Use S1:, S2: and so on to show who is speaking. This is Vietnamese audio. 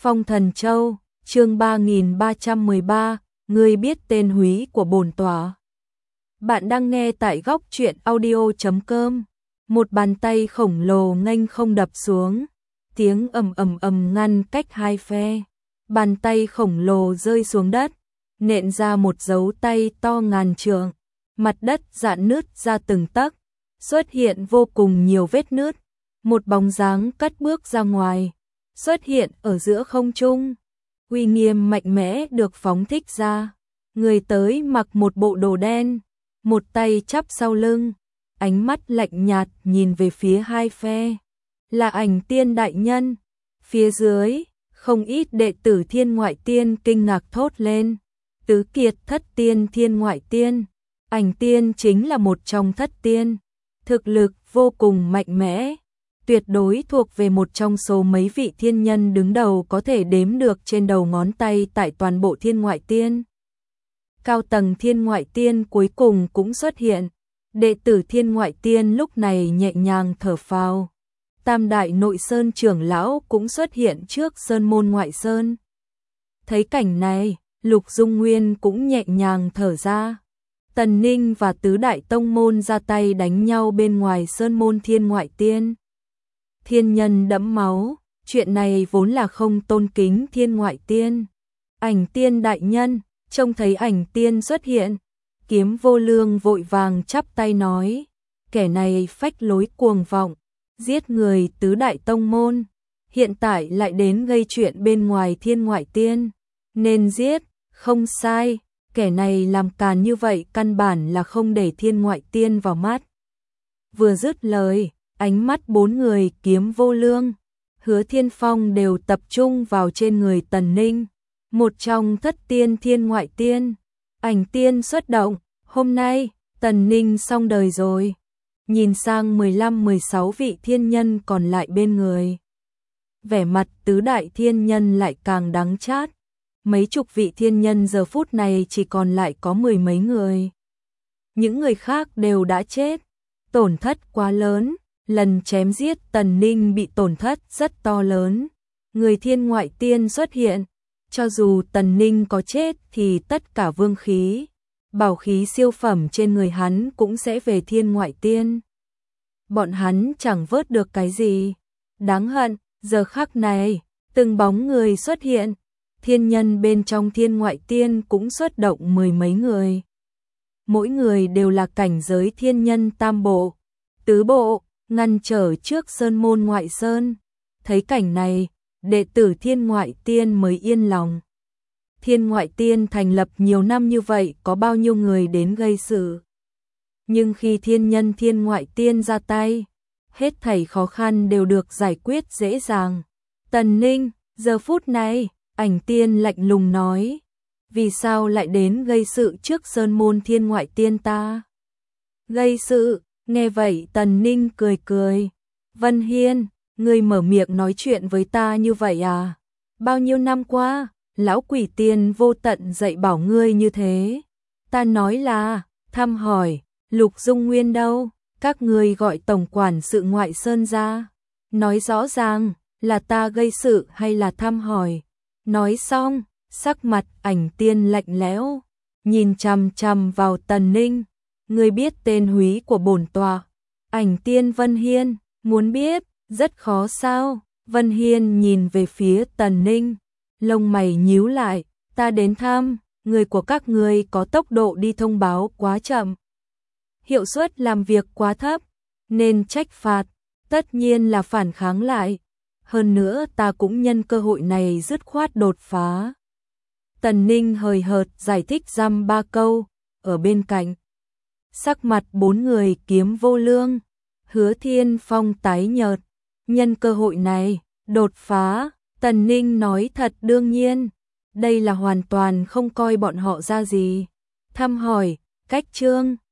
S1: Phong Thần Châu, chương 3313, ngươi biết tên húy của bổn tọa. Bạn đang nghe tại góc truyện audio.com. Một bàn tay khổng lồ nghênh không đập xuống, tiếng ầm ầm ầm ngăn cách hai phe. Bàn tay khổng lồ rơi xuống đất, nện ra một dấu tay to ngàn trượng. Mặt đất rạn nứt ra từng tấc, xuất hiện vô cùng nhiều vết nứt. Một bóng dáng cất bước ra ngoài, xuất hiện ở giữa không trung. Uy nghiêm mạnh mẽ được phóng thích ra. Người tới mặc một bộ đồ đen, một tay chắp sau lưng, ánh mắt lạnh nhạt nhìn về phía hai phe. Là Ảnh Tiên đại nhân. Phía dưới, không ít đệ tử Thiên Ngoại Tiên kinh ngạc thốt lên. Tứ kiệt thất tiên Thiên Ngoại Tiên. Ảnh Tiên chính là một trong thất tiên, thực lực vô cùng mạnh mẽ, tuyệt đối thuộc về một trong số mấy vị thiên nhân đứng đầu có thể đếm được trên đầu ngón tay tại toàn bộ Thiên Ngoại Tiên. Cao tầng Thiên Ngoại Tiên cuối cùng cũng xuất hiện, đệ tử Thiên Ngoại Tiên lúc này nhẹ nhàng thở phào. Tam đại nội sơn trưởng lão cũng xuất hiện trước sơn môn ngoại sơn. Thấy cảnh này, Lục Dung Nguyên cũng nhẹ nhàng thở ra. Tần Ninh và tứ đại tông môn ra tay đánh nhau bên ngoài sơn môn Thiên Ngoại Tiên. Thiên nhân đẫm máu, chuyện này vốn là không tôn kính Thiên Ngoại Tiên. Ảnh Tiên đại nhân, trông thấy Ảnh Tiên xuất hiện, Kiếm Vô Lương vội vàng chắp tay nói, kẻ này phách lối cuồng vọng, giết người tứ đại tông môn, hiện tại lại đến gây chuyện bên ngoài Thiên Ngoại Tiên, nên giết. Không sai, kẻ này làm càn như vậy căn bản là không để Thiên Ngoại Tiên vào mắt. Vừa dứt lời, ánh mắt bốn người Kiếm Vô Lương, Hứa Thiên Phong đều tập trung vào trên người Tần Ninh, một trong thất tiên Thiên Ngoại Tiên. Ảnh Tiên xuất động, hôm nay Tần Ninh xong đời rồi. Nhìn sang 15-16 vị thiên nhân còn lại bên người, vẻ mặt tứ đại thiên nhân lại càng đắng chát. Mấy chục vị thiên nhân giờ phút này chỉ còn lại có mười mấy người. Những người khác đều đã chết, tổn thất quá lớn, lần chém giết Tần Ninh bị tổn thất rất to lớn. Người Thiên Ngoại Tiên xuất hiện, cho dù Tần Ninh có chết thì tất cả vương khí, bảo khí siêu phẩm trên người hắn cũng sẽ về Thiên Ngoại Tiên. Bọn hắn chẳng vớt được cái gì. Đáng hận, giờ khắc này, từng bóng người xuất hiện. Thiên nhân bên trong Thiên Ngoại Tiên cũng xuất động mười mấy người. Mỗi người đều là cảnh giới thiên nhân tam bộ, tứ bộ, ngăn trở trước sơn môn ngoại sơn. Thấy cảnh này, đệ tử Thiên Ngoại Tiên mới yên lòng. Thiên Ngoại Tiên thành lập nhiều năm như vậy có bao nhiêu người đến gây sự. Nhưng khi thiên nhân Thiên Ngoại Tiên ra tay, hết thảy khó khăn đều được giải quyết dễ dàng. Tần Ninh, giờ phút này, Ảnh Tiên lạnh lùng nói, vì sao lại đến gây sự trước sơn môn Thiên Ngoại Tiên ta? Gây sự, nghe vậy Tần Ninh cười cười. Vân Hiên, ngươi mở miệng nói chuyện với ta như vậy à? Bao nhiêu năm qua, lão quỷ tiên vô tận dạy bảo ngươi như thế. Ta nói là, thăm hỏi, Lục Dung Nguyên đâu? Các ngươi gọi tổng quản sự ngoại sơn ra. Nói rõ ràng, là ta gây sự hay là thăm hỏi? Nói xong, sắc mặt Ảnh Tiên lạnh lẽo, nhìn chằm chằm vào Tần Ninh. Ngươi biết tên húy của bổn tọa? Ảnh Tiên Vân Hiên, muốn biết, rất khó sao? Vân Hiên nhìn về phía Tần Ninh, lông mày nhíu lại, ta đến thăm, người của các ngươi có tốc độ đi thông báo quá chậm. Hiệu suất làm việc quá thấp, nên trách phạt, tất nhiên là phản kháng lại. Hơn nữa ta cũng nhân cơ hội này dứt khoát đột phá. Tần Ninh hời hợt giải thích dăm ba câu, ở bên cạnh. Sắc mặt bốn người Kiếm Vô Lương, Hứa Thiên Phong tái nhợt. Nhân cơ hội này, đột phá, Tần Ninh nói thật đương nhiên. Đây là hoàn toàn không coi bọn họ ra gì. Thăm hỏi, cách chương,